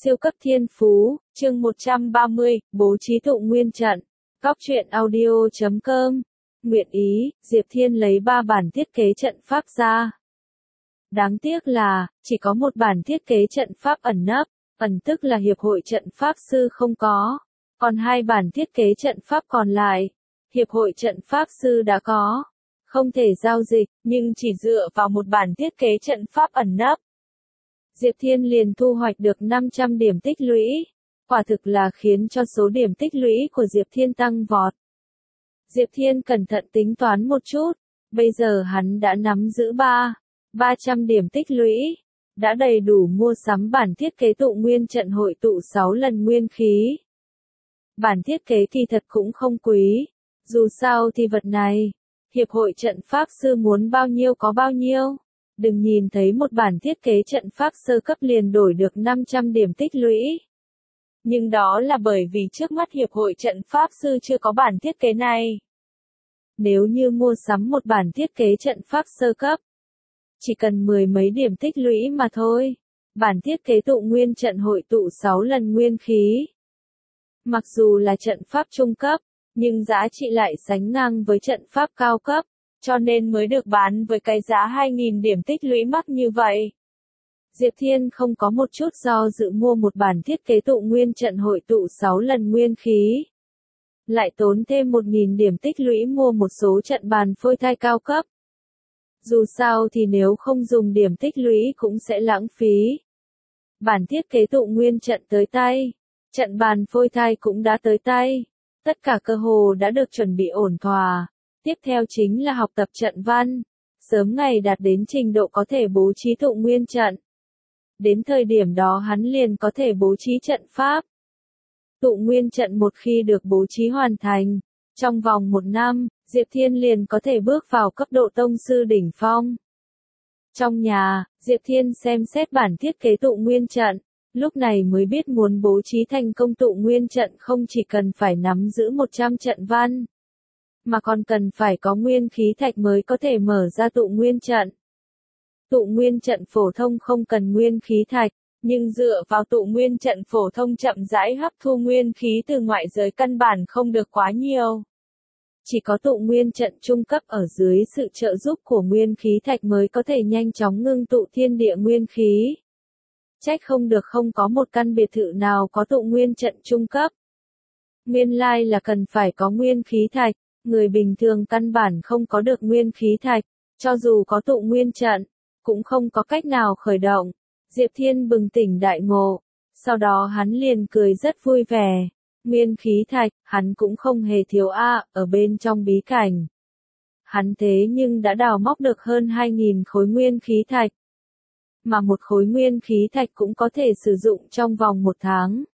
Siêu cấp thiên phú, chương 130, bố trí tụ nguyên trận. Góc truyện audio.com. Nguyện ý, Diệp Thiên lấy 3 bản thiết kế trận pháp ra. Đáng tiếc là, chỉ có một bản thiết kế trận pháp ẩn nấp, ẩn tức là hiệp hội trận pháp sư không có. Còn 2 bản thiết kế trận pháp còn lại, hiệp hội trận pháp sư đã có. Không thể giao dịch, nhưng chỉ dựa vào một bản thiết kế trận pháp ẩn nấp, Diệp Thiên liền thu hoạch được 500 điểm tích lũy. Quả thực là khiến cho số điểm tích lũy của Diệp Thiên tăng vọt. Diệp Thiên cẩn thận tính toán một chút, bây giờ hắn đã nắm giữ 300 điểm tích lũy, đã đầy đủ mua sắm bản thiết kế tụ nguyên trận hội tụ 6 lần nguyên khí. Bản thiết kế kỳ thật cũng không quý, dù sao thì vật này, hiệp hội trận pháp sư muốn bao nhiêu có bao nhiêu. Đừng nhìn thấy một bản thiết kế trận pháp sơ cấp liền đổi được 500 điểm tích lũy. Nhưng đó là bởi vì trước mắt hiệp hội trận pháp sư chưa có bản thiết kế này. Nếu như mua sắm một bản thiết kế trận pháp sơ cấp, chỉ cần 10 mấy điểm tích lũy mà thôi. Bản thiết kế tụ nguyên trận hội tụ 6 lần nguyên khí. Mặc dù là trận pháp trung cấp, nhưng giá trị lại sánh ngang với trận pháp cao cấp. Cho nên mới được bán với cái giá 2.000 điểm tích lũy mắc như vậy. Diệp Thiên không có một chút do dự mua một bản thiết kế tụ nguyên trận hội tụ 6 lần nguyên khí. Lại tốn thêm 1.000 điểm tích lũy mua một số trận bàn phôi thai cao cấp. Dù sao thì nếu không dùng điểm tích lũy cũng sẽ lãng phí. Bản thiết kế tụ nguyên trận tới tay. Trận bàn phôi thai cũng đã tới tay. Tất cả cơ hồ đã được chuẩn bị ổn thỏa. Tiếp theo chính là học tập trận văn, sớm ngày đạt đến trình độ có thể bố trí tụ nguyên trận. Đến thời điểm đó hắn liền có thể bố trí trận pháp. Tụ nguyên trận một khi được bố trí hoàn thành, trong vòng 1 năm, Diệp Thiên liền có thể bước vào cấp độ tông sư đỉnh phong. Trong nhà, Diệp Thiên xem xét bản thiết kế tụ nguyên trận, lúc này mới biết muốn bố trí thành công tụ nguyên trận không chỉ cần phải nắm giữ 100 trận văn, mà còn cần phải có nguyên khí thạch mới có thể mở ra tụ nguyên trận. Tụ nguyên trận phổ thông không cần nguyên khí thạch, nhưng dựa vào tụ nguyên trận phổ thông chậm rãi hấp thu nguyên khí từ ngoại giới căn bản không được quá nhiều. Chỉ có tụ nguyên trận trung cấp ở dưới sự trợ giúp của nguyên khí thạch mới có thể nhanh chóng ngưng tụ thiên địa nguyên khí. Trách không được không có một căn biệt thự nào có tụ nguyên trận trung cấp. Nguyên lai là cần phải có nguyên khí thạch. Người bình thường căn bản không có được nguyên khí thạch, cho dù có tụ nguyên trận, cũng không có cách nào khởi động. Diệp Thiên bừng tỉnh đại ngộ, sau đó hắn liền cười rất vui vẻ. Nguyên khí thạch, hắn cũng không hề thiếu ở bên trong bí cảnh. Hắn thế nhưng đã đào móc được hơn 2.000 khối nguyên khí thạch. Mà một khối nguyên khí thạch cũng có thể sử dụng trong vòng 1 tháng.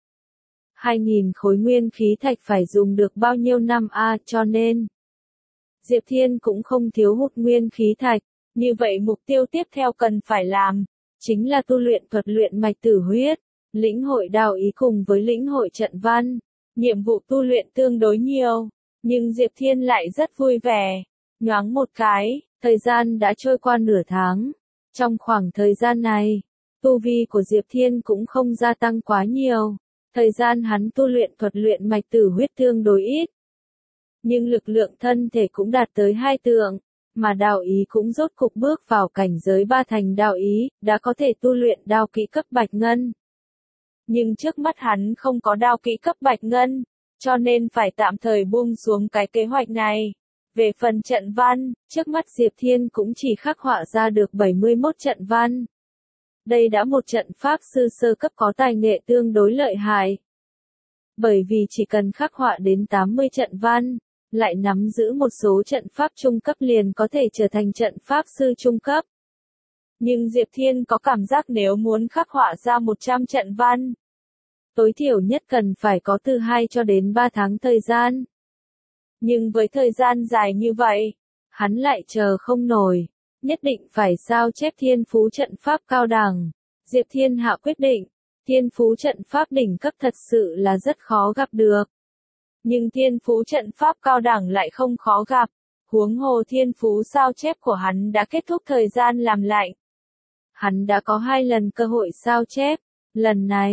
2.000 khối nguyên khí thạch phải dùng được bao nhiêu năm cho nên Diệp Thiên cũng không thiếu hụt nguyên khí thạch, như vậy mục tiêu tiếp theo cần phải làm, chính là tu luyện thuật luyện mạch tử huyết, lĩnh hội đạo ý cùng với lĩnh hội trận văn, nhiệm vụ tu luyện tương đối nhiều, nhưng Diệp Thiên lại rất vui vẻ, nhoáng một cái, thời gian đã trôi qua nửa tháng, trong khoảng thời gian này, tu vi của Diệp Thiên cũng không gia tăng quá nhiều. Thời gian hắn tu luyện thuật luyện mạch tử huyết tương đối ít. Nhưng lực lượng thân thể cũng đạt tới 2 tượng, mà đạo ý cũng rốt cục bước vào cảnh giới 3 thành đạo ý, đã có thể tu luyện đao kỹ cấp bạch ngân. Nhưng trước mắt hắn không có đao kỹ cấp bạch ngân, cho nên phải tạm thời buông xuống cái kế hoạch này. Về phần trận văn, trước mắt Diệp Thiên cũng chỉ khắc họa ra được 71 trận văn. Đây đã một trận pháp sư sơ cấp có tài nghệ tương đối lợi hại. Bởi vì chỉ cần khắc họa đến 80 trận văn, lại nắm giữ một số trận pháp trung cấp liền có thể trở thành trận pháp sư trung cấp. Nhưng Diệp Thiên có cảm giác nếu muốn khắc họa ra 100 trận văn, tối thiểu nhất cần phải có từ 2 cho đến 3 tháng thời gian. Nhưng với thời gian dài như vậy, hắn lại chờ không nổi. Nhất định phải sao chép thiên phú trận pháp cao đẳng. Diệp Thiên hạ quyết định, thiên phú trận pháp đỉnh cấp thật sự là rất khó gặp được. Nhưng thiên phú trận pháp cao đẳng lại không khó gặp, huống hồ thiên phú sao chép của hắn đã kết thúc thời gian làm lại. Hắn đã có 2 lần cơ hội sao chép, lần này,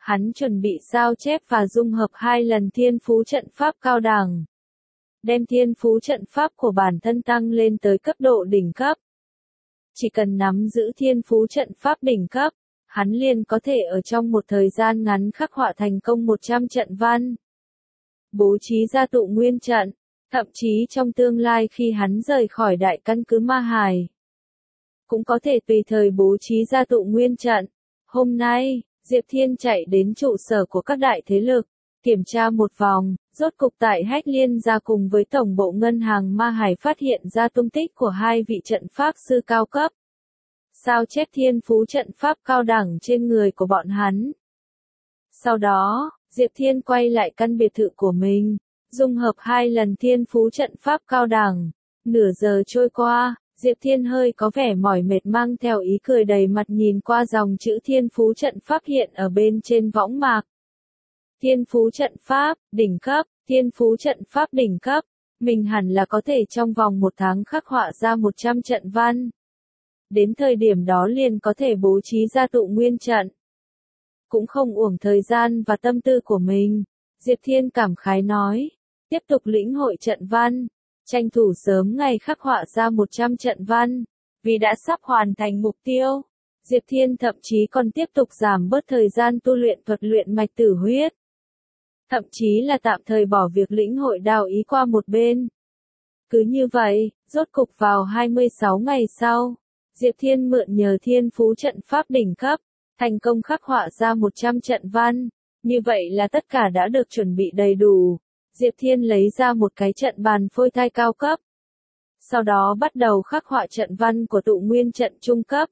Hắn chuẩn bị sao chép và dung hợp 2 lần thiên phú trận pháp cao đẳng. Đem thiên phú trận pháp của bản thân tăng lên tới cấp độ đỉnh cấp. Chỉ cần nắm giữ thiên phú trận pháp đỉnh cấp, hắn liền có thể ở trong một thời gian ngắn khắc họa thành công 100 trận văn. Bố trí ra tụ nguyên trận, thậm chí trong tương lai khi hắn rời khỏi đại căn cứ Ma Hải, cũng có thể tùy thời bố trí ra tụ nguyên trận. Hôm nay, Diệp Thiên chạy đến trụ sở của các đại thế lực, kiểm tra một vòng, rốt cục tại Hách Liên gia cùng với tổng bộ ngân hàng Ma Hải phát hiện ra tung tích của 2 vị trận pháp sư cao cấp. Sao chép thiên phú trận pháp cao đẳng trên người của bọn hắn. Sau đó, Diệp Thiên quay lại căn biệt thự của mình, dung hợp 2 lần thiên phú trận pháp cao đẳng. Nửa giờ trôi qua, Diệp Thiên hơi có vẻ mỏi mệt mang theo ý cười đầy mặt nhìn qua dòng chữ thiên phú trận pháp hiện ở bên trên võng mạc. Thiên phú trận pháp, đỉnh cấp, thiên phú trận pháp đỉnh cấp. Mình hẳn là có thể trong vòng 1 tháng khắc họa ra 100 trận văn. Đến thời điểm đó liền có thể bố trí ra tụ nguyên trận. Cũng không uổng thời gian và tâm tư của mình. Diệp Thiên cảm khái nói. Tiếp tục lĩnh hội trận văn. Tranh thủ sớm ngày khắc họa ra 100 trận văn. Vì đã sắp hoàn thành mục tiêu. Diệp Thiên thậm chí còn tiếp tục giảm bớt thời gian tu luyện thuật luyện mạch tử huyết. Thậm chí là tạm thời bỏ việc lĩnh hội đao ý qua một bên. Cứ như vậy, rốt cục vào 26 ngày sau, Diệp Thiên mượn nhờ thiên phú trận pháp đỉnh cấp, thành công khắc họa ra 100 trận văn. Như vậy là tất cả đã được chuẩn bị đầy đủ. Diệp Thiên lấy ra một cái trận bàn phôi thai cao cấp. Sau đó bắt đầu khắc họa trận văn của tụ nguyên trận trung cấp.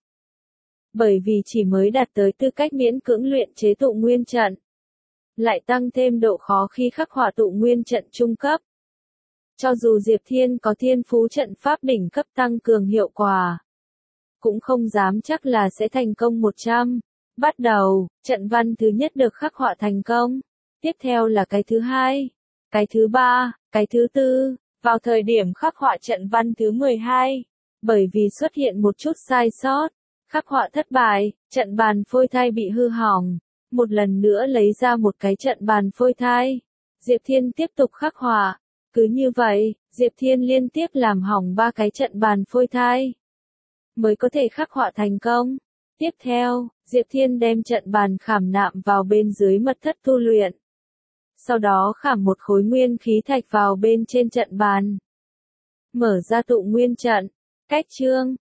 Bởi vì chỉ mới đạt tới tư cách miễn cưỡng luyện chế tụ nguyên trận, lại tăng thêm độ khó khi khắc họa tụ nguyên trận trung cấp. Cho dù Diệp Thiên có thiên phú trận pháp đỉnh cấp tăng cường hiệu quả, cũng không dám chắc là sẽ thành công 100. Bắt đầu, trận văn thứ nhất được khắc họa thành công. Tiếp theo là cái thứ hai, cái thứ ba, cái thứ tư. Vào thời điểm khắc họa trận văn thứ 12, bởi vì xuất hiện một chút sai sót, khắc họa thất bại, trận bàn phôi thai bị hư hỏng. Một lần nữa lấy ra một cái trận bàn phôi thai. Diệp Thiên tiếp tục khắc họa. Cứ như vậy, Diệp Thiên liên tiếp làm hỏng 3 cái trận bàn phôi thai, mới có thể khắc họa thành công. Tiếp theo, Diệp Thiên đem trận bàn khảm nạm vào bên dưới mật thất tu luyện. Sau đó khảm một khối nguyên khí thạch vào bên trên trận bàn. Mở ra tụ nguyên trận. Cách chương